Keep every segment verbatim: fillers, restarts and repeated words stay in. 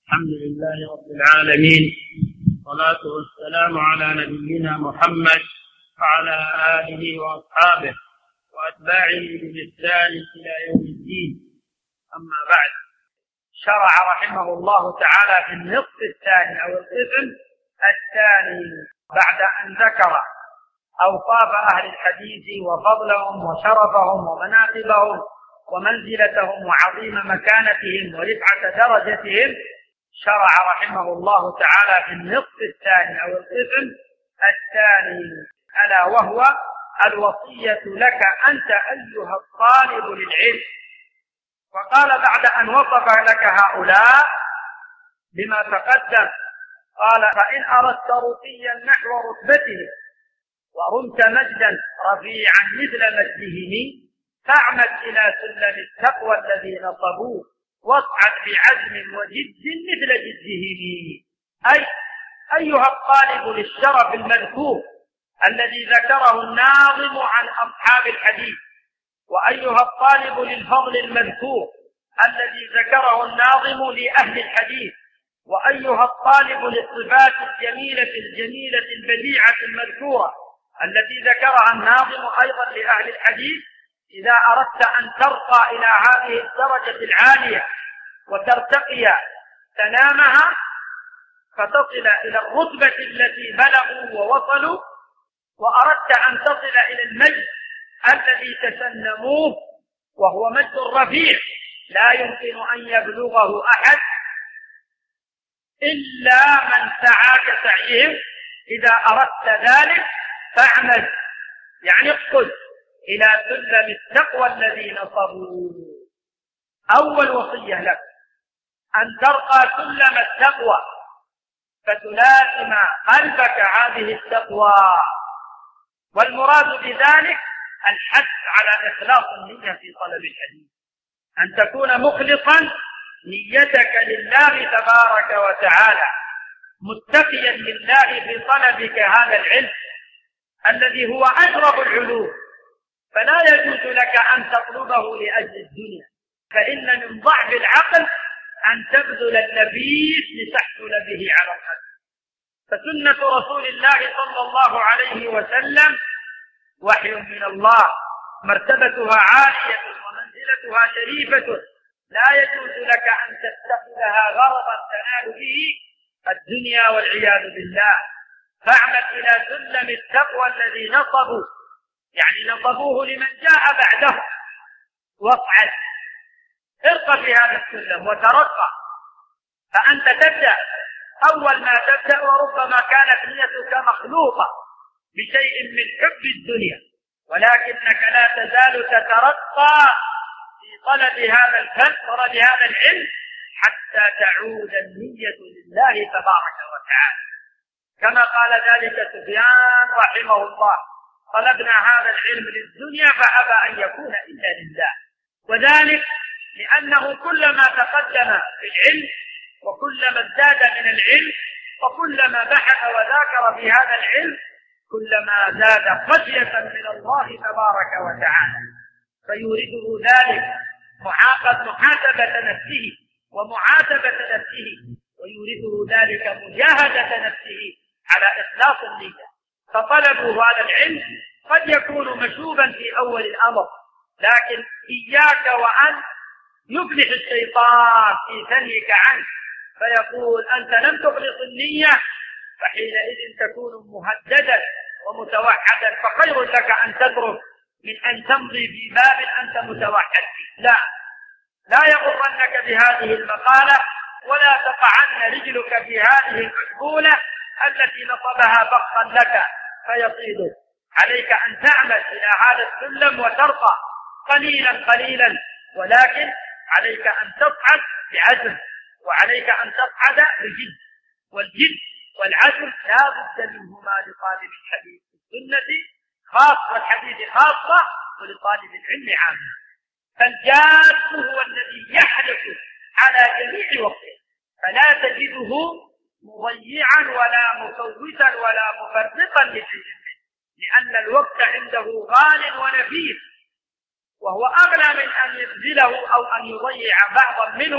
الحمد لله رب العالمين، والصلاة والسلام على نبينا محمد وعلى آله وأصحابه وأتباعه بإحسان إلى يوم الدين. أما بعد، شرع رحمه الله تعالى في النصف الثاني أو القسم الثاني بعد أن ذكر أوصاف أهل الحديث وفضلهم وشرفهم ومناقبهم ومنزلتهم وعظيم مكانتهم ورفعة درجتهم، شرع رحمه الله تعالى في النصف الثاني أو القسم الثاني ألا وهو الوصية لك أنت أيها الطالب للعلم. وقال بعد أن وصف لك هؤلاء بما تقدم قال: فإن أردت رقيا نحو رتبته ورمت مجدا رفيعا مثل مجدهم فاعمد إلى سلم التقوى الذي نصبوه واصعد بعزم وجد مثل جدهم. أي أيها الطالب للشرف المذكور الذي ذكره الناظم عن أصحاب الحديث، وأيها الطالب للفضل المذكور الذي ذكره الناظم لأهل الحديث، وأيها الطالب للصفات الجميلة الجميلة البديعة المذكورة التي ذكرها الناظم أيضا لأهل الحديث، إذا أردت أن ترقى إلى هذه الدرجة العالية وترتقي تنامها فتصل إلى الرتبة التي بلغوا ووصلوا، وأردت أن تصل إلى المجد الذي تسنموه وهو مجد رفيع لا يمكن أن يبلغه أحد إلا من سعى كسعيهم. إذا أردت ذلك فاعمل، يعني اقصد إلى سلم التقوى الذي نصبوه. أول وصية لك أن ترقى سلم التقوى فتلازم قلبك هذه التقوى، والمراد بذلك الحث على إخلاص النية في طلب الحديث، أن تكون مخلصا نيتك لله تبارك وتعالى متقيا لله في طلبك هذا العلم الذي هو أشرف العلوم، فلا يجوز لك أن تطلبه لأجل الدنيا، فإن من ضعف العقل أن تبذل النفيس لتحصل به على القلب. فسنة رسول الله صلى الله عليه وسلم وحي من الله، مرتبتها عالية ومنزلتها شريفة، لا يجوز لك أن تتخذها غرضا تنال به الدنيا والعياذ بالله. فاعمد إلى سلم التقوى الذي نصبوا، يعني نصبوه لمن جاء بعده، واصعد، ارقى في هذا السلم وترقى. فأنت تبدأ، أول ما تبدأ وربما كانت نيتك مخلوقة بشيء من حب الدنيا، ولكنك لا تزال تترقى في طلب هذا الفن طلب هذا العلم حتى تعود النية لله تبارك وتعالى، كما قال ذلك سفيان رحمه الله: طلبنا هذا العلم للدنيا فأبى أن يكون إلا لله. وذلك لأنه كلما تقدم في العلم وكلما ازداد من العلم وكلما بحث وذاكر في هذا العلم كلما زاد خشية من الله تبارك وتعالى، فيورده ذلك محاسبة نفسه ومعاتبة نفسه، ويورده ذلك مجاهدة نفسه على إخلاص النية. فطلبوا هذا العلم قد يكون مشوبا في أول الأمر، لكن إياك وأن يفلح الشيطان في ثنيك عنه فيقول: أنت لم تخلص النية، فحينئذ تكون مهددا ومتوحدا، فخير لك أن تترك من أن تمضي في باب أنت متوحد فيه. لا لا يغرنك بهذه المقالة، ولا تقعن رجلك في هذه الحقولة التي نصبها بخا لك فيصيدك. عليك أن تعمل إلى هذا السلم وترقى قليلا قليلا، ولكن عليك أن تصعد بعزم، وعليك أن تصعد بجد، والجد والعزم لا بد منهما لطالب الحديث في السنة خاصة والحديث خاصة، ولطالب العلم عامة. فالجاد هو الذي يحرص على جميع وقته، فلا تجده مضيعا ولا مفوتا ولا مفرطا لشيء، لأن الوقت عنده غال ونفيس، وهو أغلى من أن يبذله أو أن يضيع بعضا منه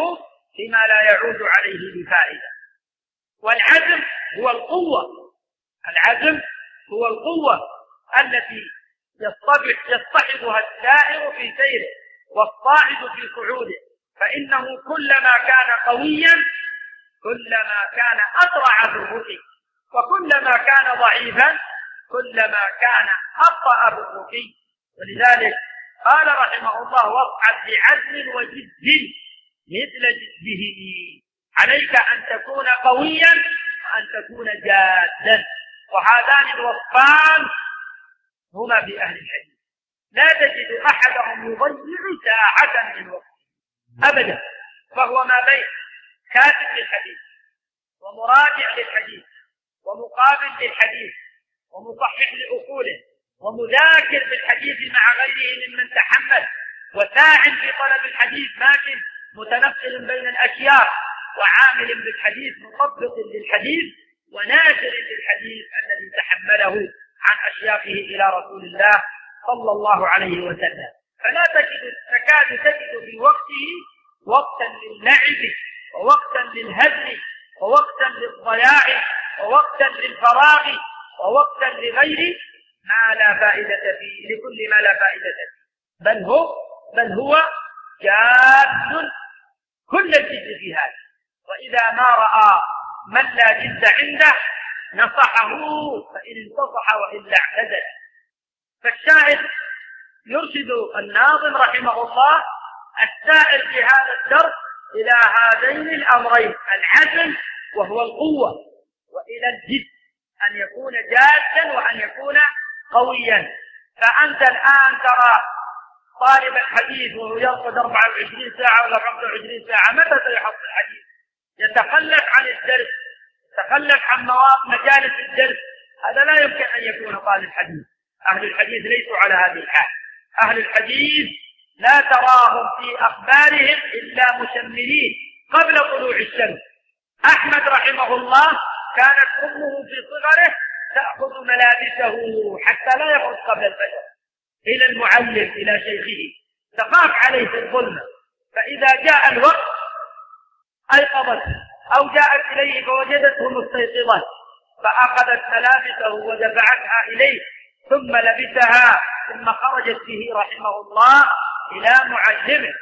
فيما لا يعود عليه بفائدة. والعزم هو القوة، العزم هو القوة التي يصطبح يصطحبها السائر في سيره والصاعد في صعوده، فإنه كلما كان قويا كلما كان أسرع في الرقي، وكلما كان ضعيفا كلما كان أبطأ في الرقي. ولذلك قال رحمه الله: واصعد بعزم وجد مثل جده، عليك أن تكون قويا وأن تكون جادا. وهذان الوصفان هما في أهل الحديث، لا تجد أحدهم يضيع ساعة من وقته أبدا، فهو ما بين كاتب للحديث ومراجع للحديث ومقابل للحديث ومصحح لأصوله ومذاكر بالحديث مع غيره ممن تحمل، وساع في طلب الحديث ماشٍ متنقل بين الأشياء، وعامل بالحديث مطبق للحديث وناشر للحديث الذي تحمله عن أشياخه إلى رسول الله صلى الله عليه وسلم. فلا تجد تكاد تجد في وقته وقتا للعب ووقتا للهزل ووقتا للضياع ووقتا للفراغ ووقتا لغير ما لا فائدة فيه، لكل ما لا فائدة فيه، بل هو بل هو جاد كل الجد في هذا. وإذا ما رأى من لا جد عنده نصحه، فإن انتصح وإلا اعتزل. فالشاهد يرشد الناظم رحمه الله السائر في هذا الدرس إلى هذين الأمرين: العزم وهو القوة، وإلى الجد أن يكون جادا وأن يكون قويا. فأنت الآن ترى طالب الحديث وهو يرقد أربعة وعشرين ساعة ولا خمسة وعشرين ساعة، متى سيحصل الحديث؟ يتخلف عن الدرس، يتخلف عن مواقع مجالس الدرس، هذا لا يمكن أن يكون طالب حديث. أهل الحديث ليسوا على هذه الحال. أهل الحديث لا تراهم في أخبارهم إلا مشمرين قبل طلوع الشمس. أحمد رحمه الله كانت أمه في صغره تأخذ ملابسه حتى لا يخرج قبل الفجر إلى المعلم إلى شيخه، تخاف عليه في الظلمة، فإذا جاء الوقت أيقظت أو جاءت إليه فوجدته مستيقظا، فأخذت ملابسه ودفعتها إليه ثم لبسها ثم خرجت به رحمه الله إلى معلمه.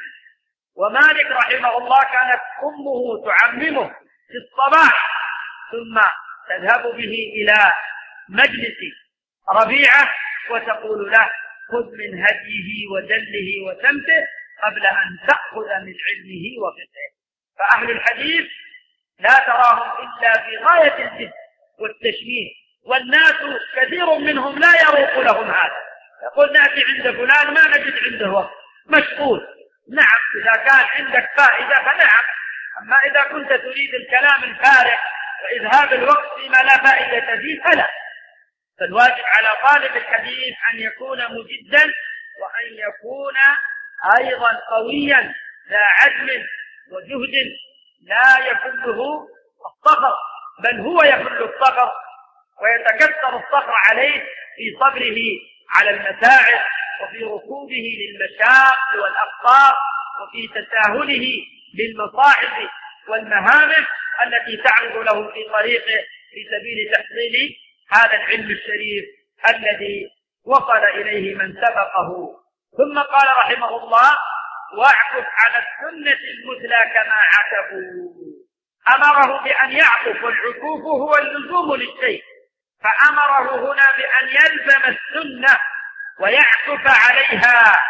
ومالك رحمه الله كانت أمه تعممه في الصباح ثم تذهب به إلى مجلس ربيعة وتقول له: خذ من هديه ودله وسمته قبل أن تأخذ من علمه وفقهه. فأهل الحديث لا تراهم إلا في غاية الجد والتشمير، والناس كثير منهم لا يروق لهم هذا، يقول: نأتي عند فلان ما نجد عنده وقت، مشغول. نعم، إذا كان عندك فائدة فنعم، أما إذا كنت تريد الكلام الفارغ وإذهاب الوقت فيما لا فائدة فيه فلا. فالواجب على طالب الحديث أن يكون مجدا وأن يكون أيضا قويا ذا عزم وجهد لا يفله الصخر، بل هو يفل الصخر ويتكسر الصخر عليه في صبره على المتاعب وفي ركوبه للمشاق والأخطار وفي تساهله للمصاعب والمهامة التي تعرض له في طريقه في سبيل تحصيل هذا العلم الشريف الذي وصل إليه من سبقه. ثم قال رحمه الله: واعكف على السنة المثلى كما عكفوا. أمره بأن يعكف، والعكوف هو اللزوم للشيء، فأمره هنا بأن يلزم السنة ويعكف عليها،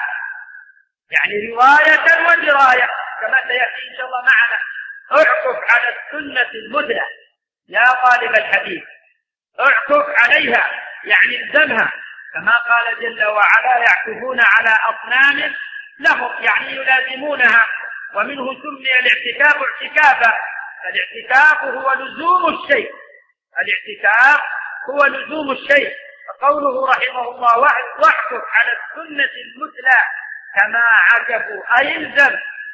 يعني رواية ودراية كما سيأتي إن شاء الله معنا. اعكف على السنة المثلى يا طالب الحديث، اعكف عليها يعني الزمها، كما قال جل وعلا: يعكفون على أصنام لهم، يعني يلازمونها. ومنه سمي الاعتكاف اعتكافا، فالاعتكاف هو لزوم الشيء، الاعتكاف هو لزوم الشيء. فقوله رحمه الله: واعكف على السنة المثلى كما عكفوا، أي الزم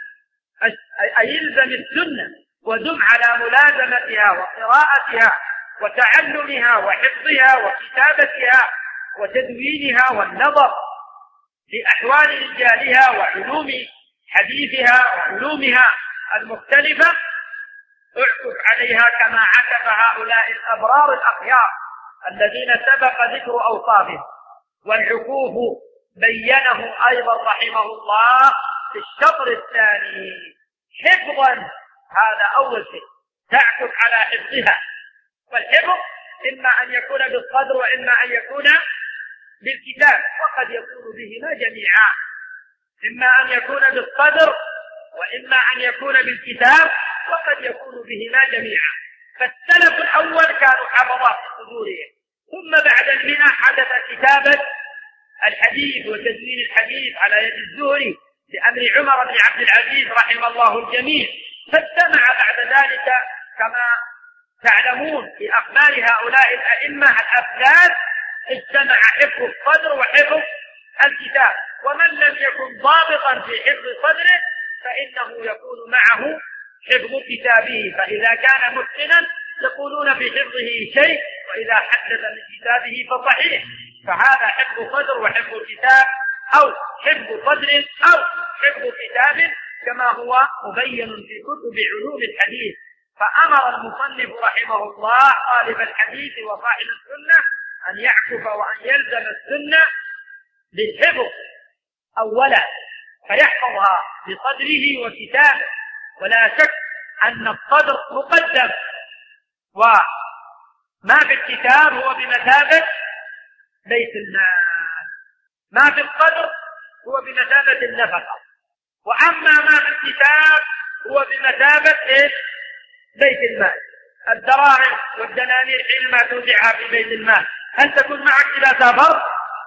أي يلزم السنة ودم على ملازمتها وقراءتها وتعلمها وحفظها وكتابتها وتدوينها والنظر لأحوال رجالها وعلوم حديثها وعلومها المختلفة اعكف عليها كما عكف هؤلاء الأبرار الأخيار الذين سبق ذكر أوصافهم. والعكوف بينه أيضا رحمه الله في الشطر الثاني حفظا. هذا أول شيء، تعكف على حفظها. والحفظ إما أن يكون بالصدر وإما أن يكون بالكتاب، وقد يكون بهما جميعا، إما أن يكون بالصدر وإما أن يكون بالكتاب، وقد يكون بهما جميعا. فالسلف الأول كانوا حفظات صدورهم، ثم بعد المئة حدث كتابة الحديث وتدوين الحديث على يد الزهري بأمر عمر بن عبد العزيز رحمه الله الجميع. فاجتمع بعد ذلك كما تعلمون في أخبار هؤلاء الأئمة الأفذاذ، اجتمع حفظ الصدر وحفظ الكتاب. ومن لم يكن ضابطا في حفظ صدره فإنه يكون معه حفظ كتابه، فإذا كان متقنا يقولون في حفظه شيء، وإذا حدث من كتابه فصحيح. فهذا حفظ صدر وحفظ الكتاب، أو حفظ صدر أو حفظ كتاب، كما هو مبين في كتب علوم الحديث. فأمر المصنف رحمه الله طالب الحديث وصاحب السنة أن يعكف وأن يلزم السنة بالحفظ أولا، فيحفظها بصدره وكتابه. ولا شك أن الصدر مقدم، وما في الكتاب هو بمثابة بيت المال، ما في الصدر هو بمثابة النفقة، وأما ما في الكتاب هو بمثابة إيه؟ بيت المال. الدراهم والدنانير حينما تودعها في بيت المال هل تكون معك إذا سافرت؟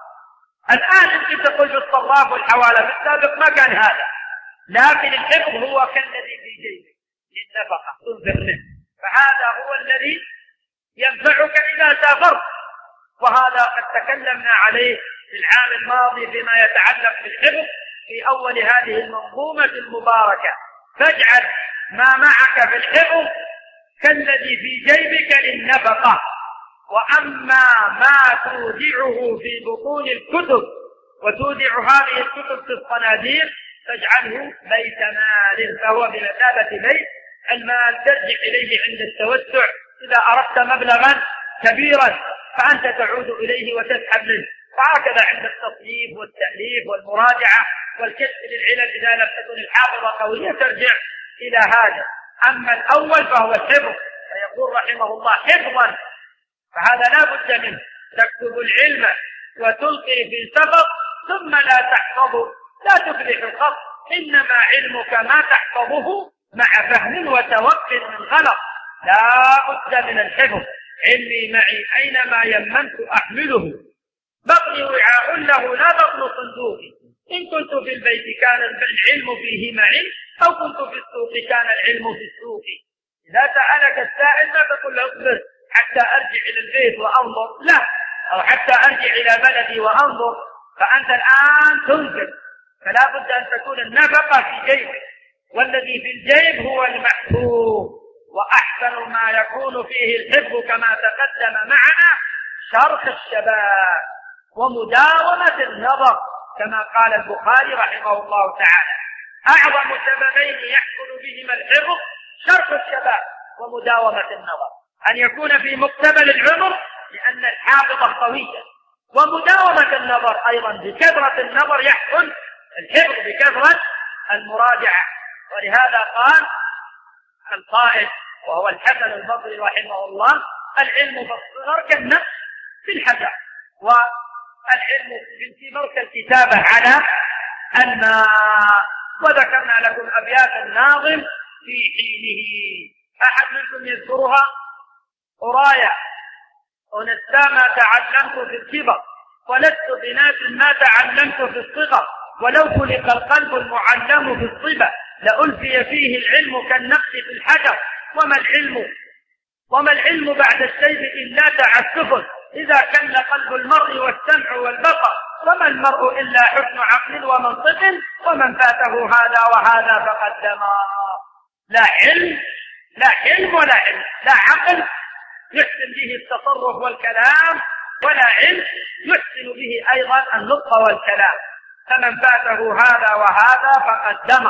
الآن يمكن تقول بالصراف والحوالة، في السابق ما كان هذا. لكن الحفظ هو كالذي في جيبك للنفقة تنفق منه، فهذا هو الذي ينفعك إذا سافرت. وهذا قد تكلمنا عليه في العام الماضي فيما يتعلق بالحفظ في أول هذه المنظومة المباركة. فاجعل ما معك في الحفظ كالذي في جيبك للنفقة. وأما ما تودعه في بطون الكتب وتودع هذه الكتب في الصناديق تجعله بيت مال، فهو بمثابة بيت المال ترجع إليه عند التوسع. إذا أردت مبلغا كبيرا فأنت تعود إليه وتسحب منه. وهكذا عند التصنيف والتأليف والمراجعة والكشف للعلل إذا لم تكن الحافظة قوية ترجع إلى هذا. أما الأول فهو الحفظ، فيقول رحمه الله حفظا، فهذا لا بد منه. تكتب العلم وتلقي في سبق ثم لا تحفظه لا تفلح الخط. إنما علمك ما تحفظه مع فهم وتوقف من غلط. لا بد من الحفظ. علمي معي أينما يمنت أحمله، بطني وعاء له لا بطن صندوقي. إن كنت في البيت كان العلم فيه معي، أو كنت في السوق كان العلم في السوق. إذا سألك السائل ما تقول له اصبر حتى أرجع إلى البيت وأنظر، لا، أو حتى أرجع إلى بلدي وأنظر. فأنت الآن تنفق، فلا بد أن تكون النفقة في جيبك، والذي في الجيب هو المحفوظ. وأحسن ما يكون فيه الحفظ كما تقدم معنا شرح الشباب ومداومة النظر، كما قال البخاري رحمه الله تعالى: أعظم سببين يحصل بهما الحفظ شرح الشباب ومداومة النظر. أن يكون في مقتبل العمر لأن الحافظة قوية، ومداومة النظر أيضا بكثرة النظر يحصل الحفظ بكثرة المراجعة. ولهذا قال القائل وهو الحسن البصري رحمه الله: العلم في الصغر كالنقش في الحجر، والعلم في الكبر كالكتابة على الماء. وذكرنا لكم أبيات الناظم في حينه. أحد منكم يذكرها؟ أرايا ونسى ما تعلمت في الكبر، ولست بناس ما تعلمت في الصغر، ولو خلق القلب المعلم في الصبا لألفي فيه العلم كالنقش في الحجر. وما العلم وما العلم بعد الشيب إلا تعسف، إذا كل قلب المرء والسمع والبصر. وما المرء إلا حسن عقل ومنطق، ومن فاته هذا وهذا فقد دمر. لا علم لا علم ولا علم، لا عقل يحسن به التصرف والكلام، ولا علم يحسن به أيضا النطق والكلام. فمن فاته هذا وهذا فقد دمر.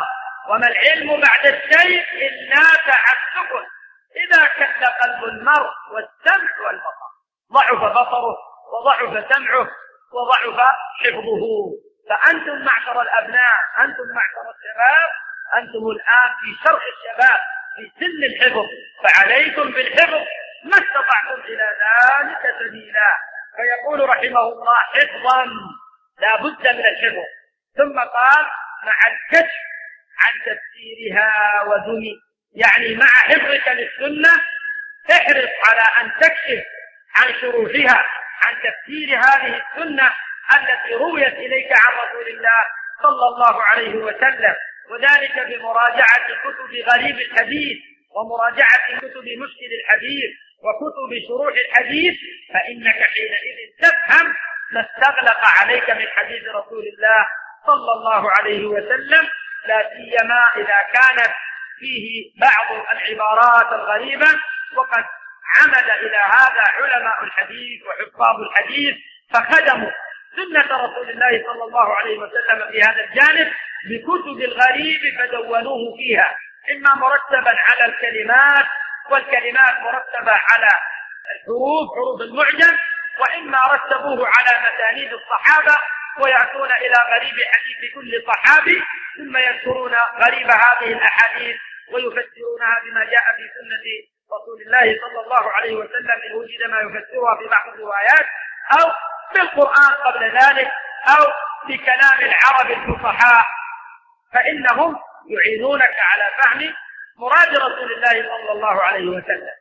وما العلم بعد الشيء إلا تعسف. إذا كل قلب المرء والسمع والبصر، ضعف بصره وضعف سمعه وضعف حفظه. فأنتم معشر الأبناء، أنتم معشر الشباب، أنتم الآن في شرح الشباب في سن الحفظ، فعليكم بالحفظ ما استطعتم إلى ذلك سبيلا. فيقول رحمه الله حفظا لا بد من الحفظ. ثم قال مع الكشف عن تفسيرها وذمي، يعني مع حفظك للسنة احرص على أن تكشف عن شروحها، عن تفسير هذه السنة التي رويت إليك عن رسول الله صلى الله عليه وسلم، وذلك بمراجعة كتب غريب الحديث ومراجعة كتب مشكل الحديث وكتب شروح الحديث، فإنك حينئذ تفهم ما استغلق عليك من حديث رسول الله صلى الله عليه وسلم، لا سيما إذا كانت فيه بعض العبارات الغريبة. وقد عمد إلى هذا علماء الحديث وحفاظ الحديث فخدموا سنة رسول الله صلى الله عليه وسلم في هذا الجانب بكتب الغريب فدونوه فيها، إما مرتبا على الكلمات والكلمات مرتبة على الحروف حروف المعجم، وإما رتبوه على مسانيد الصحابة ويأتون إلى غريب حديث كل صحابي ثم يذكرون غريب هذه الأحاديث ويفسرونها بما جاء في سنة رسول الله صلى الله عليه وسلم إن وجد ما يفسرها في بعض الروايات، أو بالقرآن قبل ذلك، أو بكلام العرب الفصحاء، فإنهم يعينونك على فهم مراد رسول الله صلى الله عليه وسلم.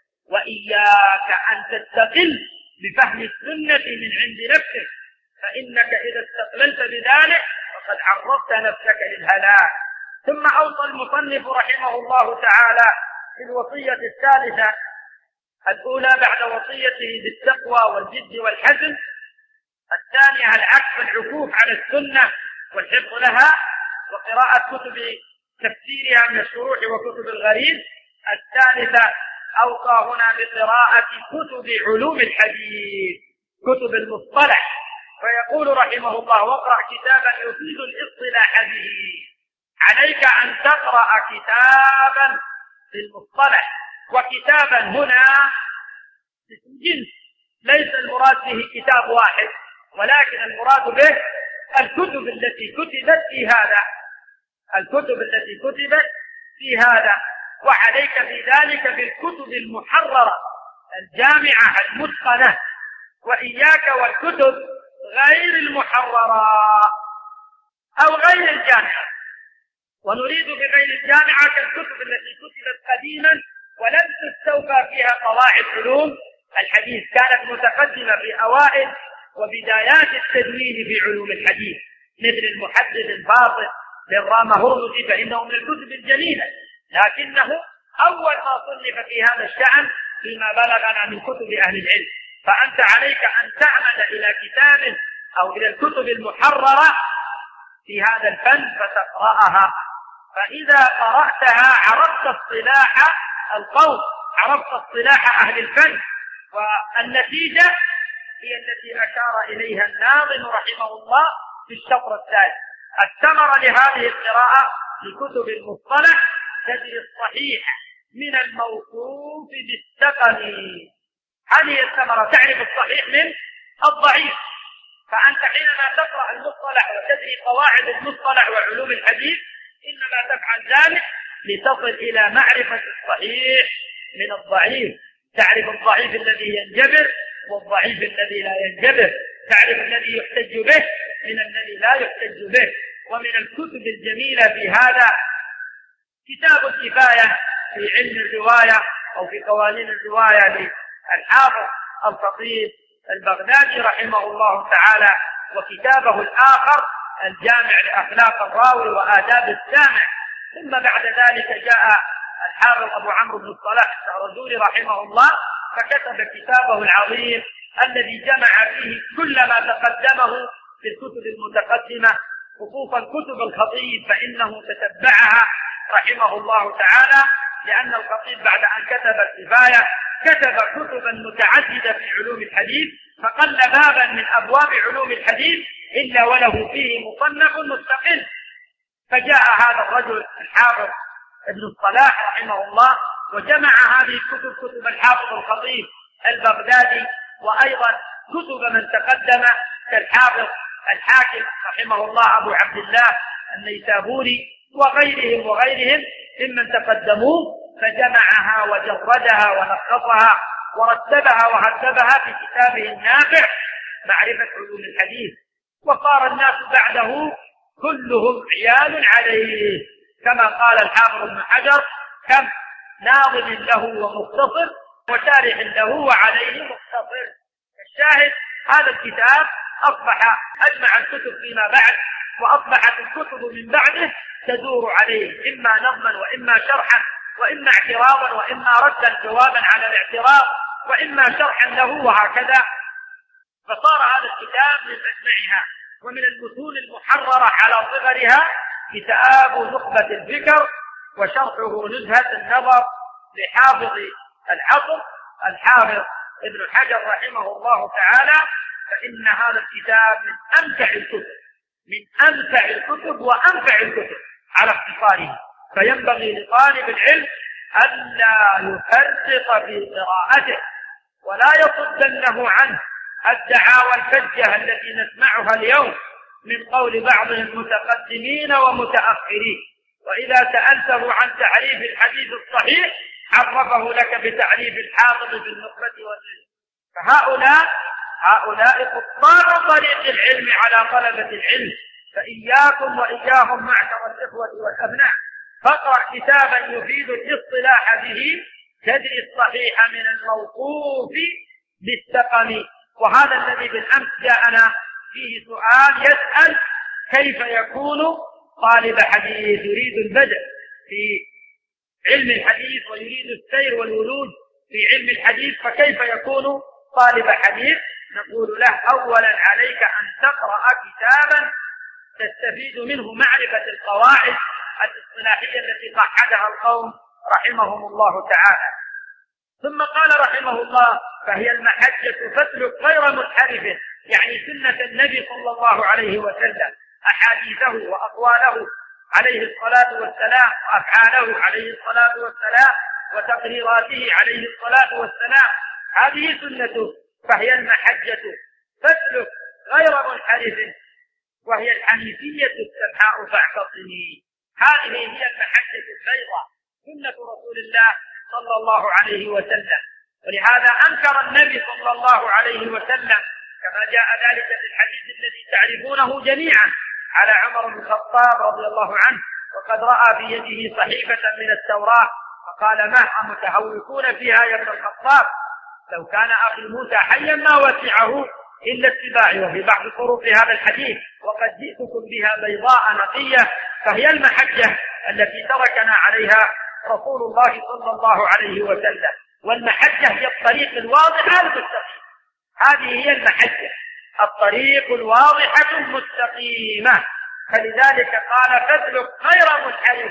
وإياك أن تستقل بفهم السنة من عند نفسك، فإنك إذا استقللت بذلك فقد عرضت نفسك للهلاك. ثم أوصى المصنف رحمه الله تعالى في الوصية الثالثة الأولى بعد وصيته بالتقوى والجد والحزم، الثانية العكس والعكوف على السنة والحفظ لها وقراءة كتب تفسيرها من الشروح وكتب الغريب، الثالثة أوصى هنا بقراءة كتب علوم الحديث كتب المصطلح، فيقول رحمه الله واقرأ كتابا يفيد الاصطلاح به. عليك أن تقرأ كتابا في المصطلح، وكتابا هنا اسم جنس ليس المراد به كتاب واحد، ولكن المراد به الكتب التي كتبت في هذا الكتب التي كتبت في هذا وعليك في ذلك بالكتب المحررة الجامعة المتقنة، وإياك والكتب غير المحررة أو غير الجامعة. ونريد بغير الجامعة كالكتب التي كتبت قديما ولم تستوفى فيها قواعد علوم الحديث، كانت متقدمة في أوائل وبدايات التدوين في علوم الحديث، مثل المحدث الفاضل للرام هرمزي، فإنه من الكتب الجليلة، لكنه أول ما صنف في هذا الشأن فيما بلغنا من كتب أهل العلم. فأنت عليك أن تعمد إلى كتاب أو إلى الكتب المحررة في هذا الفن فتقرأها، فإذا قرأتها عرفت اصطلاح القوم، عرفت اصطلاح أهل الفن، والنتيجة هي التي أشار إليها الناظم رحمه الله في الشطر الثالث. الثمرة لهذه القراءة لكتب المصطلح تجري الصحيح من الموصوف بالثقل. هذه الثمرة تعرف الصحيح من الضعيف، فأنت حينما تقرأ المصطلح وتدري قواعد المصطلح وعلوم الحديث إنما تفعل ذلك لتصل إلى معرفة الصحيح من الضعيف، تعرف الضعيف الذي ينجبر والضعيف الذي لا ينجبر، تعرف الذي يحتج به من الذي لا يحتج به. ومن الكتب الجميلة في هذا كتاب الكفاية في علم الرواية أو في قوانين الرواية للحافظ الخطيب البغدادي رحمه الله تعالى، وكتابه الآخر الجامع لأخلاق الراوي وآداب السامع. ثم بعد ذلك جاء الحافظ أبو عمرو بن الصلاح الشعرزوري رحمه الله فكتب كتابه العظيم الذي جمع فيه كل ما تقدمه في الكتب المتقدمة، خصوصا كتب الخطيب فإنه تتبعها رحمه الله تعالى، لأن الخطيب بعد أن كتب الكفاية كتب كتبا متعددة في علوم الحديث، فقل بابا من أبواب علوم الحديث إلا وله فيه مصنف مستقل فجاء هذا الرجل الحافظ ابن الصلاح رحمه الله وجمع هذه الكتب، كتب الحافظ الخطيب البغدادي، وأيضا كتب من تقدم كالحافظ الحاكم رحمه الله أبو عبد الله النيسابوري وغيرهم وغيرهم ممن تقدموه، فجمعها وجردها ونقصها ورتبها وهذبها في كتابه النافع معرفة علوم الحديث. وصار الناس بعده كلهم عيال عليه، كما قال الحافظ ابن حجر: كم ناظم له ومختصر وشارح له وعليه مختصر. الشاهد هذا الكتاب أصبح أجمع الكتب فيما بعد، وأصبحت الكتب من بعده تدور عليه، إما نظما وإما شرحا وإما اعتراضا وإما ردا جوابا على الاعتراض وإما شرحا له، وهكذا. فصار هذا الكتاب من أجمعها ومن المتون المحررة على صغرها كتاب نخبة الفكر، وشرحه نزهة النظر لحافظ العصر الحافظ ابن حجر رحمه الله تعالى. فإن هذا الكتاب من أمتع الكتب من أمتع الكتب وأنفع الكتب على اختصاره، فينبغي لطالب العلم ألا يفرط في قراءته ولا يصدنه عنه الدعاوى الفجة التي نسمعها اليوم من قول بعض المتقدمين ومتأخرين. وإذا سألته عن تعريف الحديث الصحيح عرفه لك بتعريف الحافظ في النخبة والنزهة. فهؤلاء هؤلاء قطار طريق العلم على طلبة العلم، فإياكم وإياهم معشر الإخوة والأبناء، فاقرأ كتابا يفيد الاصطلاح به تدري الصحيح من الموقوف بالسقم. وهذا الذي بالأمس جاءنا فيه سؤال يسأل: كيف يكون طالب حديث يريد البدء في علم الحديث ويريد السير والولوج في علم الحديث، فكيف يكون طالب حديث؟ نقول له: أولا عليك أن تقرأ كتابا تستفيد منه معرفة القواعد الاصطلاحية التي قعدها القوم رحمهم الله تعالى. ثم قال رحمه الله: فهي المحجة فاسلك غير منحرف، يعني سنة النبي صلى الله عليه وسلم، أحاديثه وأقواله عليه الصلاة والسلام وأفعاله عليه الصلاة والسلام وتقريراته عليه الصلاة والسلام، هذه سنته. فهي المحجة فاسلك غير منحرف، وهي الحنيفية السمحاء فاعتصمي. هذه هي المحجة البيضاء، سنة رسول الله صلى الله عليه وسلم. ولهذا أنكر النبي صلى الله عليه وسلم كما جاء ذلك في الحديث الذي تعرفونه جميعا على عمر بن الخطاب رضي الله عنه، وقد رأى في يده صحيفة من التوراة فقال: ما متهوكون فيها يا ابن الخطاب؟ لو كان أخي موسى حيا ما وسعه إلا اتباعي. وفي بعض طرق هذا الحديث: وقد جئتكم بها بيضاء نقية. فهي المحجة التي تركنا عليها رسول الله صلى الله عليه وسلم. والمحجة هي الطريق الواضحة المستقيمة، هذه هي المحجة، الطريق الواضحة المستقيمة. فلذلك قال: فاسلك غير منحرف،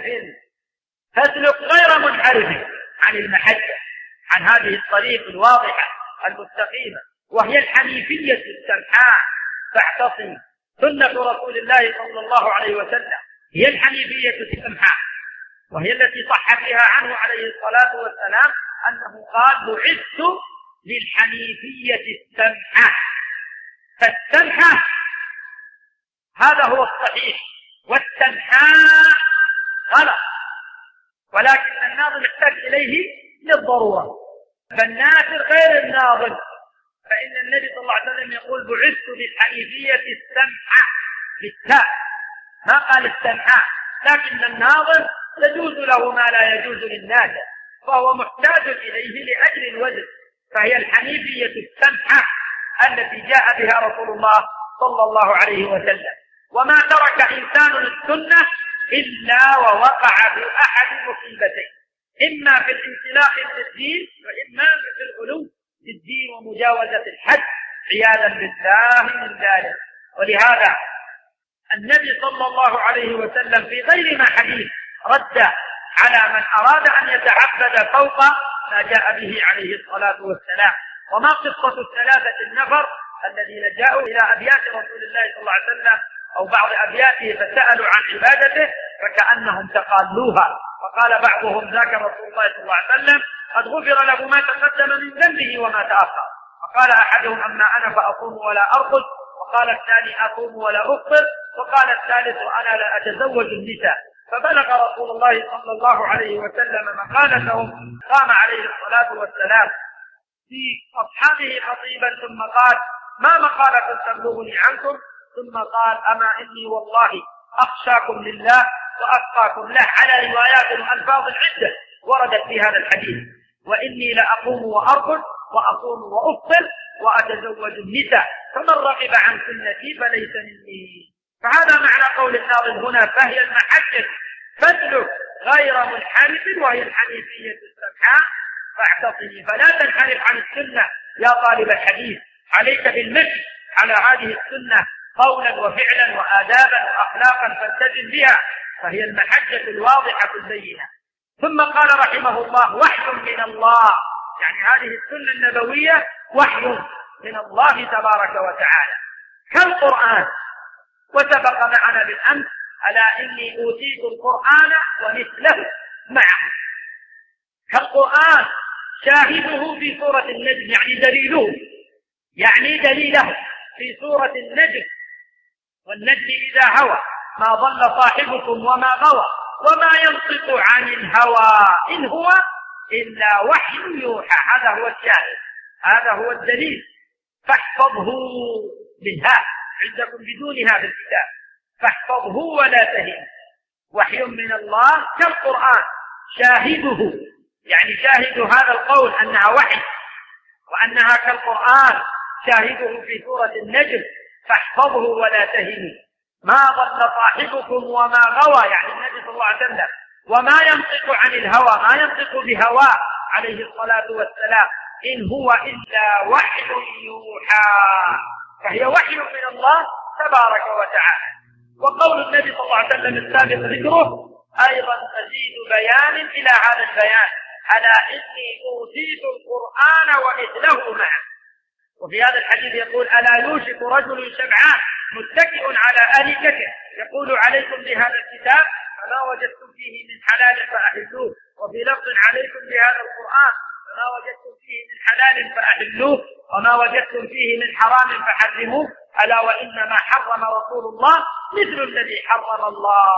فاسلك غير منحرف عن المحجة، عن هذه الطريق الواضحة المستقيمة، وهي الحنيفية السمحاء فاعتصم. سنة رسول الله صلى الله عليه وسلم هي الحنيفية السمحاء، وهي التي صح فيها عنه عليه الصلاة والسلام أنه قال: بعثت للحنيفية السمحة. فالسمحة هذا هو الصحيح، والسمحاء غلط، ولكن الناظم يحتاج إليه للضرورة، فالناصر غير الناظم. فإن النبي صلى الله عليه وسلم يقول: بعثت للحنيفية السمحة بالتاء، ما قال السمحة. لكن الناظم يجوز له ما لا يجوز للناس، فهو محتاج إليه لأجل الوزن. فهي الحنيفية السمحة التي جاء بها رسول الله صلى الله عليه وسلم. وما ترك إنسان السنة إلا ووقع في أحد مصيبتين: إما في الانسلاخ من الدين، وإما في الغلو في الدين ومجاوزة الحد، عياذا بالله من ذلك. ولهذا النبي صلى الله عليه وسلم في غير ما حديث رد على من أراد أن يتعبد فوق ما جاء به عليه الصلاة والسلام. وما قصة الثلاثة النفر الذين جاءوا إلى أبيات رسول الله صلى الله عليه وسلم أو بعض أبياته فسألوا عن عبادته، فكأنهم تقالوها، فقال بعضهم ذاك رسول الله صلى الله عليه وسلم قد غفر له ما تقدم من ذنبه وما تأخر. فقال أحدهم أما أنا فأصوم ولا أرقد، وقال الثاني أصوم ولا أفطر، وقال الثالث أنا لا أتزوج النساء. فبلغ رسول الله صلى الله عليه وسلم مقالتهم، قام عليه الصلاة والسلام في أصحابه خطيبا ثم قال ما مقالة تبلغني عنكم؟ ثم قال أما إني والله أخشاكم لله وأتقاكم له، على روايات وألفاظ عدة وردت في هذا الحديث، وإني لأقوم وأرقد وأصوم وأفطر وأتزوج النساء، فمن رغب عن سنتي فليس مني. فهذا معنى قول الناظم هنا فهي المحجة فاسلك غير منحرف، وهي الحنيفية السمحاء فاعتصمي. فلا تنحرف عن السنة يا طالب الحديث، عليك بالمشي على هذه السنة قولا وفعلا وآدابا وأخلاقا فالتزم بها، فهي المحجة الواضحة البينة. ثم قال رحمه الله وحي من الله، يعني هذه السنة النبوية وحي من الله تبارك وتعالى كالقرآن. وسبق معنا بالأمس ألا إني أوتيت القرآن ومثله معه. كالقرآن شاهده في سورة النجم، يعني دليله، يعني دليله في سورة النجم والنجم إذا هوى ما ضل صاحبكم وما غوى وما ينطق عن الهوى إن هو إلا وحي يوحى. هذا هو الشاهد، هذا هو الدليل. فاحفظه بالهاء عندكم بدونها في الكتاب، فاحفظه ولا تهن. وحي من الله كالقرآن شاهده، يعني شاهد هذا القول أنها وحي وأنها كالقرآن شاهده في سورة النجم فاحفظه ولا تهن. ما ضل صاحبكم وما غوى، يعني النبي صلى الله عليه وسلم، وما ينطق عن الهوى، ما ينطق بهواه عليه الصلاة والسلام، إن هو إلا وحي يوحى. فهي وحي من الله تبارك وتعالى. وقول النبي صلى الله عليه وسلم السابق ذكره أيضا مزيد بيان إلى هذا البيان، ألا إني أوتيت القرآن ومثله معه. وفي هذا الحديث يقول ألا يوشك رجل شبعان متكئ على أريكته يقول عليكم بهذا الكتاب فما وجدتم فيه من حلال فأحلوه، وفي لفظ عليكم بهذا القرآن فما وجدتم فيه من حلال فأحلوه وما وجدتم فيه من حرام فحرموه، ألا وإنما حرم رسول الله مثل الذي حرم الله.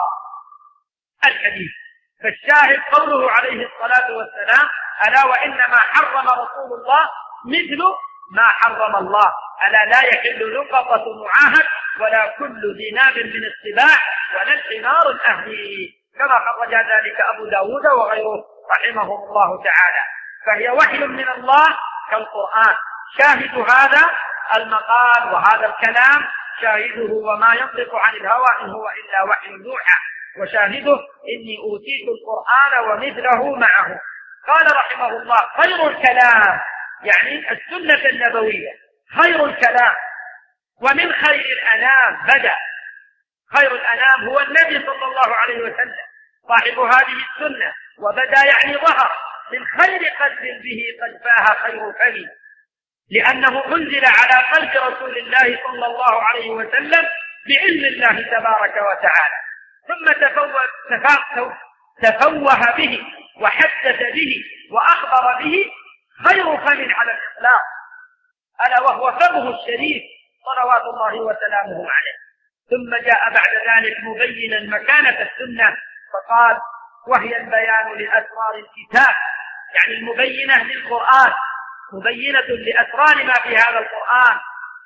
الحديث. فالشاهد قوله عليه الصلاة والسلام ألا وإنما حرم رسول الله مثل ما حرم الله، ألا لا يحل لقطة معاهد ولا كل ذي ناب من السباع ولا الحمار الأهلي، كما خرج ذلك أبو داود وغيره رحمه الله تعالى. فهي وحي من الله كالقرآن، شاهد هذا المقال وهذا الكلام شاهده وما ينطق عن الهوى إن هو إلا وحي يوحى، وشاهده إني أوتيت القرآن ومثله معه. قال رحمه الله خير الكلام، يعني السنة النبوية خير الكلام، ومن خير الأنام بدأ. خير الأنام هو النبي صلى الله عليه وسلم صاحب هذه السنة، وبدأ يعني ظهر من خير قلب به قد فاه خير فم، لأنه أنزل على قلب رسول الله صلى الله عليه وسلم بعلم الله تبارك وتعالى، ثم تفوه, تفوه به وحدث به وأخبر به خير فم على الإطلاق، ألا وهو فمه الشريف صلوات الله وسلامه عليه. ثم جاء بعد ذلك مبينا مكانة السنة فقال وهي البيان لأسرار الكتاب، يعني المبينة للقرآن، مبينة لأسرار ما في هذا القرآن،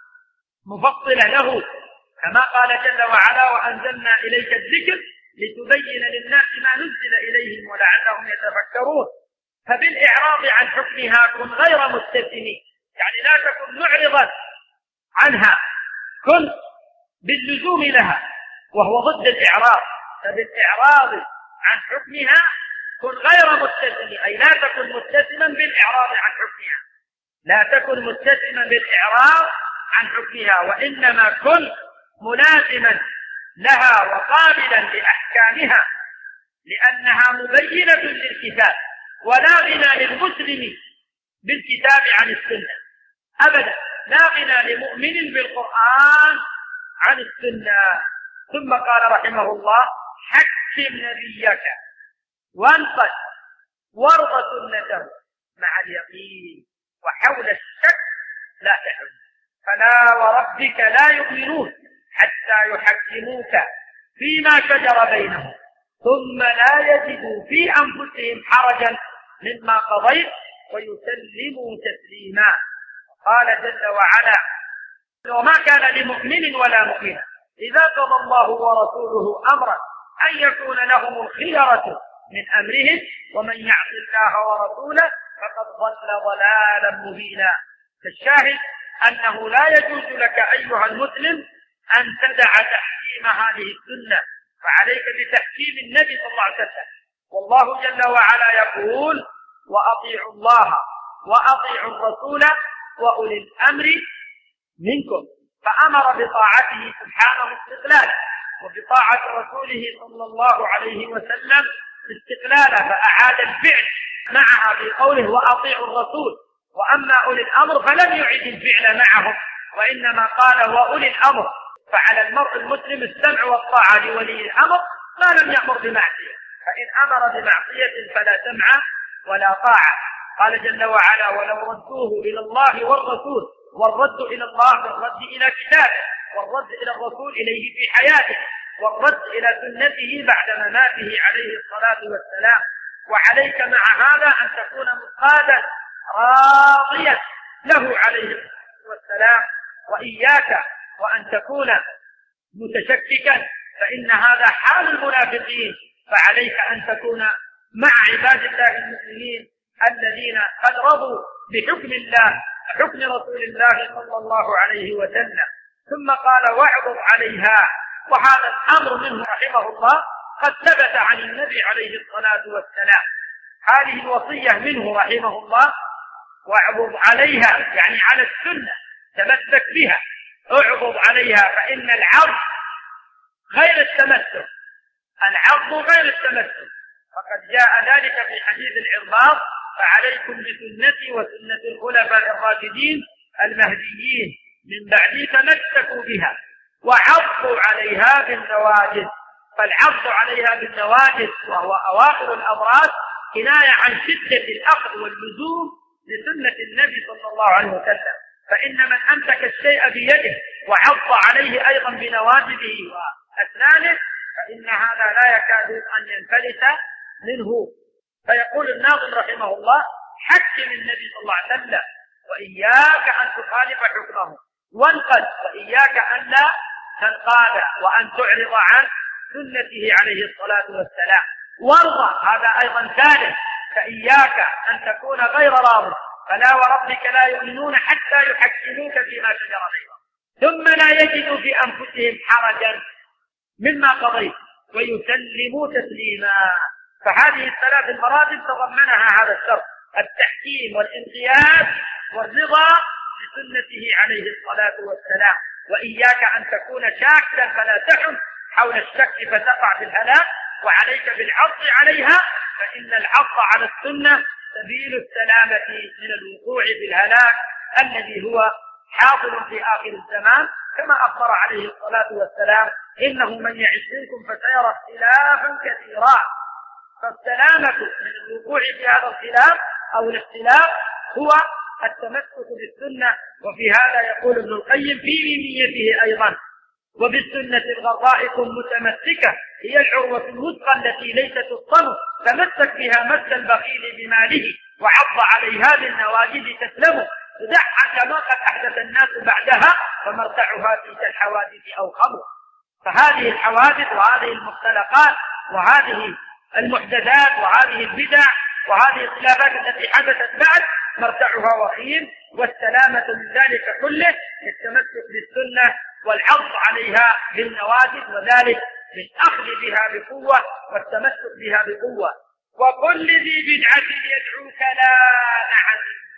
مفصلة له، كما قال جل وعلا وأنزلنا إليك الذكر لتبين للناس ما نزل إليهم ولعلهم يتفكرون. فبالإعراض عن حكمها كن غير مستثم، يعني لا تكن معرضا عنها، كن باللزوم لها وهو ضد الإعراض. فبالإعراض عن حكمها كن غير مستثم، أي لا تكن مستثما بالإعراض عن حكمها، لا تكن مستثما بالإعراض عن حكمها، وإنما كن ملازما لها وقابلا لأحكامها، لأنها مبينة للكتاب، ولا غنى للمسلم بالكتاب عن السنة أبدا، لا غنى لمؤمن بالقرآن عن السنة. ثم قال رحمه الله حتى حكم نبيك وانقذ وارض سنته مع اليقين، وحول الشك لا تحل. فلا وربك لا يؤمنون حتى يحكموك فيما شجر بينهم ثم لا يجدوا في أنفسهم حرجا مما قضيت ويسلموا تسليما. قال جل وعلا: وما كان لمؤمن ولا مؤمنة إذا قضى الله ورسوله أمرا أن يكون لهم الخيرة من أمرهم ومن يعص الله ورسوله فقد ضل ضلالا مبينا. فالشاهد أنه لا يجوز لك أيها المسلم أن تدع تحكيم هذه السنة، فعليك بتحكيم النبي صلى الله عليه وسلم. والله جل وعلا يقول: وأطيعوا الله وأطيعوا الرسول وأولي الأمر منكم، فأمر بطاعته سبحانه استقلالا، وبطاعة رسوله صلى الله عليه وسلم استقلالا، فأعاد الفعل معها بقوله: وأطيعوا الرسول. وأما أولي الأمر فلم يعد الفعل معهم، وإنما قال: وأولي الأمر. فعلى المرء المسلم السمع والطاعة لولي الأمر ما لم يأمر بمعصية، فإن أمر بمعصية فلا سمع ولا طاعة. قال جل وعلا: ولو ردوه إلى الله والرسول، والرد إلى الله والرد إلى كتابه، والرد إلى الرسول إليه في حياته، والرد إلى سنته بعد مماته عليه الصلاة والسلام. وعليك مع هذا أن تكون منقادا راضيا له عليه الصلاة والسلام، وإياك وأن تكون متشككا، فإن هذا حال المنافقين. فعليك أن تكون مع عباد الله المؤمنين الذين قد رضوا بحكم الله حكم رسول الله صلى الله عليه وسلم. ثم قال: واعرض عليها. وهذا الأمر منه رحمه الله قد ثبت عن النبي عليه الصلاة والسلام، هذه الوصية منه رحمه الله: واعرض عليها، يعني على السنة، تمسك بها، اعرض عليها، فإن العرض غير التمسك، العرض غير التمسك، فقد جاء ذلك في حديث العرباض: فعليكم بسنتي وسنة الخلفاء الراشدين المهديين من بعدي تمسكوا بها وعضوا عليها بالنواجذ. فالعض عليها بالنواجذ وهو أواخر الأضراس كناية عن شدة الأخذ واللزوم لسنة النبي صلى الله عليه وسلم. فإن من أمسك الشيء بيده وعض عليه أيضا بنواجذه وأسنانه فإن هذا لا يكاد أن ينفلت منه. فيقول الناظم رحمه الله: حكم النبي صلى الله عليه وسلم، وإياك أن تخالف حكمه، وانقذ، وإياك أن لا تنقاد وأن تعرض عن سنته عليه الصلاة والسلام، وارضى، هذا أيضا ثالث، فإياك أن تكون غير راض. فلا وربك لا يؤمنون حتى يحكموك فيما شجر بينهم ثم لا يجدوا في أنفسهم حرجا مما قضيت ويسلموا تسليما. فهذه الثلاث المراتب تضمنها هذا الشرط: التحكيم والانقياد والرضا بسنته عليه الصلاة والسلام. وإياك أن تكون شاكا فلا تحن حول الشك فتقع في الهلاك، وعليك بالعض عليها، فإن العض على السنة سبيل السلامة من الوقوع في الهلاك الذي هو حاصل في آخر الزمان، كما أخبر عليه الصلاة والسلام: إنه من يعش منكم فسيرى اختلافا كثيرا. فالسلامة من الوقوع في هذا الخلاف أو الاختلاف هو التمسك بالسنة. وفي هذا يقول ابن القيم في ميميته أيضا: وبالسنة الغراء متمسكة هي العروة الوثقى التي ليست الصمت، تمسك بها مس البخيل بماله وعض عليها بالنواجذ تسلم، تدعى ما قد أحدث الناس بعدها فمرتعها تلك الحوادث أو خمر. فهذه الحوادث وهذه المختلقات وهذه المحدثات وهذه البدع وهذه الخلافات التي حدثت بعد مرتعها وخيم، والسلامة من ذلك كله التمسك بالسنة والعض عليها بالنواجذ، وذلك بالأخذ بها بقوة والتمسك بها بقوة. وكل ذي بدعة يدعوك لا نعم،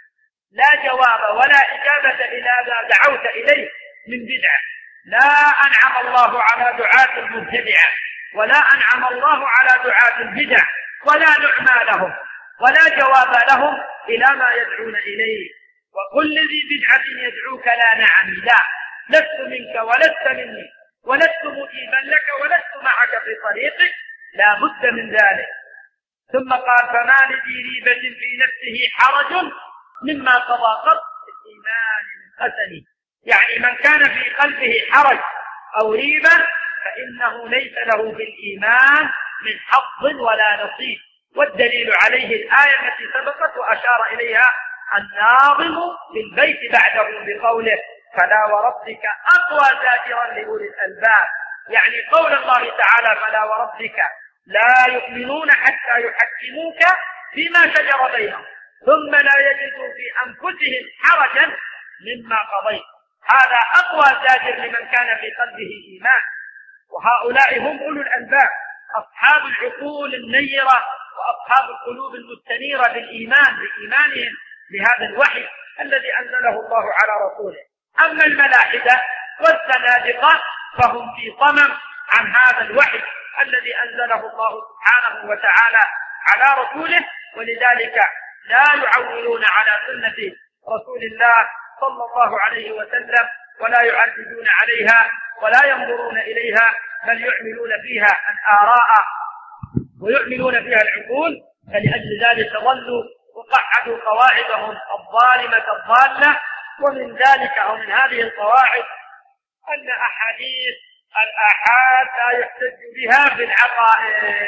لا جواب ولا إجابة إلى ما دعوت إليه من بدعة. لا أنعم الله على دعاة المبتدعة، ولا أنعم الله على دعاة البدع، ولا نعمى لهم ولا جواب لهم إلى ما يدعون إليه. وكل ذي بدعة يدعوك لا نعم، لا، لست منك ولست مني، ولست مجيبا لك ولست معك في طريقك، لا بد من ذلك. ثم قال فما لذي ريبة في نفسه حرج مما قضى قط الإيمان من حسنه، يعني من كان في قلبه حرج أو ريبة فإنه ليس له في الإيمان من حظ ولا نصيب. والدليل عليه الآية التي سبقت وأشار إليها الناظم في البيت بعده بقوله فلا وربك أقوى زاجرا لأولي الألباب، يعني قول الله تعالى فلا وربك لا يؤمنون حتى يحكموك فيما شجر بينهم ثم لا يجدوا في أنفسهم حرجا مما قضيت. هذا أقوى زاجر لمن كان في قلبه إيمان، وهؤلاء هم أولو الألباب أصحاب العقول النيرة وأصحاب القلوب المستنيرة بالإيمان بإيمانهم بهذا الوحي الذي أنزله الله على رسوله. أما الملاحدة والزنادقة فهم في صمم عن هذا الوحي الذي أنزله الله سبحانه وتعالى على رسوله، ولذلك لا يعولون على سنة رسول الله صلى الله عليه وسلم ولا يعددون عليها ولا ينظرون إليها، بل يعملون فيها الآراء ويعملون فيها العقول. فلأجل ذلك ظلوا وقعدوا قواعدهم الظالمة الضالة. ومن ذلك أو من هذه القواعد أن أحاديث الآحاد لا يحتج بها في العقائد،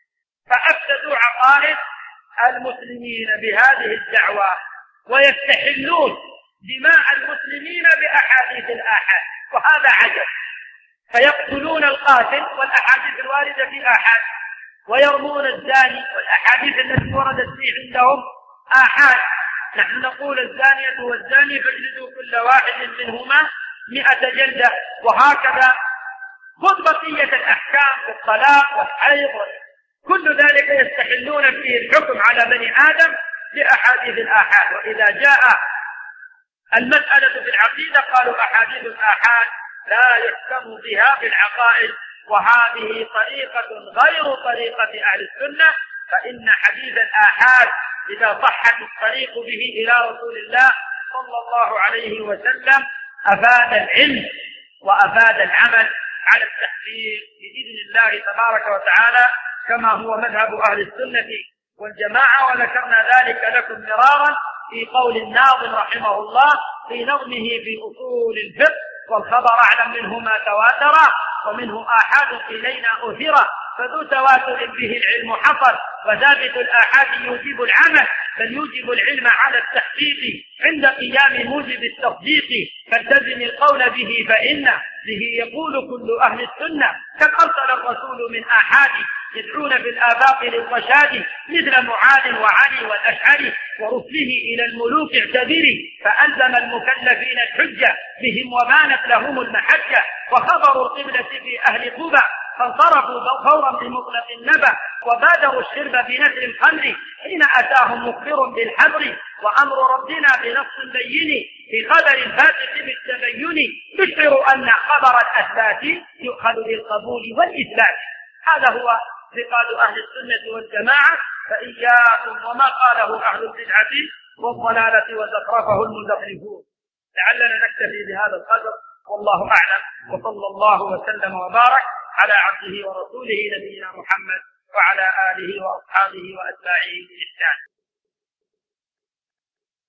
فأفسدوا عقائد المسلمين بهذه الدعوة ويستحلون دماء المسلمين بأحاديث الآحاد، وهذا عجب. فيقتلون القاتل والأحاديث الواردة في آحاد، ويرمون الزاني والأحاديث التي وردت فيه عندهم آحاد. نحن نقول الزانية والزاني فاجلدوا كل واحد منهما مئة جلدة، وهكذا خذ بقية الأحكام والطلاق والحيض كل ذلك يستحلون فيه الحكم على بني آدم بأحاديث الآحاد. وإذا جاء المسألة في العقيدة قالوا أحاديث الآحاد لا يحكم بها في العقائد، وهذه طريقة غير طريقة أهل السنة. فإن حديث الآحاد إذا صحت الطريق به إلى رسول الله صلى الله عليه وسلم أفاد العلم وأفاد العمل على التحقيق بإذن الله تبارك وتعالى، كما هو مذهب أهل السنة والجماعة. وذكرنا ذلك لكم مرارا في قول الناظم رحمه الله في نظمه في أصول الفقه: والخبر أعلم منه ما تواتر ومنه آحاد إلينا أثر، فذو تواتر به العلم حصل، وثابت الآحاد يوجب العمل بل يوجب العلم على التحقيق عند قيام موجب التصديق. فالتزم القول به فإن به يقول كل أهل السنة، كم أرسل الرسول من آحاد يدعون في الآفاق للرشاد مثل معاذ وعلي والأشعري ورسله إلى الملوك اعتبري، فألزم المكلفين الحجة بهم وبانت لهم المحجة. وخبروا القبلة في أهل قبى فانصرفوا فورا بمطلق النبأ، وبادروا الشرب بنسر الخمر حين أتاهم مخبر بالحبر. وأمر ربنا بنص بين في خبر الفاسق بالتبين يشعر أن خبر الأثبات يؤخذ بالقبول والإثبات. هذا هو اعتقاد أهل السنة والجماعة، فإياكم وما قاله أهل البدعة والضلالة وزخرفه المزخرفون. لعلنا نكتفي بهذا القدر، والله أعلم، وصلى الله وسلم وبارك على عبده ورسوله نبينا محمد وعلى آله وأصحابه وأتباعه بإحسان.